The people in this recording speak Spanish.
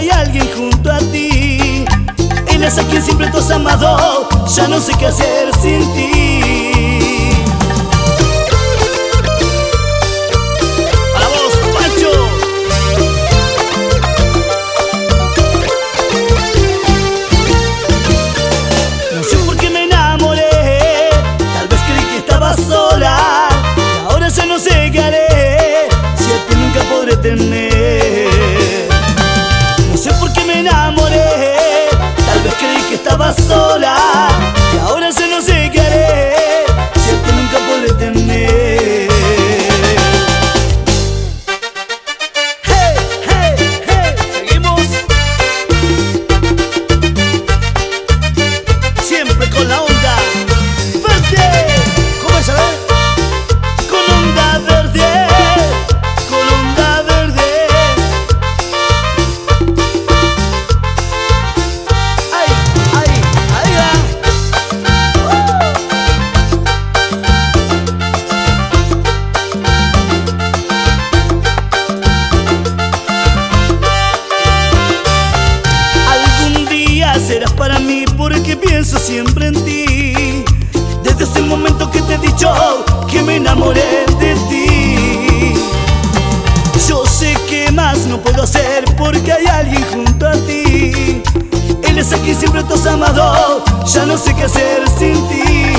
hay alguien junto a ti. Él es a quien siempre tú has amado, ya no sé qué hacer sin ti. Para vos, Pancho. No sé por qué me enamoré, tal vez creí que estaba sola, y ahora ya no sé qué haré, si a ti nunca podré tener. No sé por qué me enamoré, tal vez creí que estaba sola, y ahora ya no sé qué haré, si a ti nunca podré tener. Hey, hey, hey, seguimos siempre con la onda verde. ¿Cómo es, a ver? Con onda verde, con onda verde. Ay, ay, ahí va. Algún día serás para mí porque pienso siempre en ti. Desde ese momento que te he dicho que me enamoré de ti. Yo sé que más no puedo hacer porque hay alguien junto a ti. Él es a quien siempre tú has amado, ya no sé qué hacer sin ti.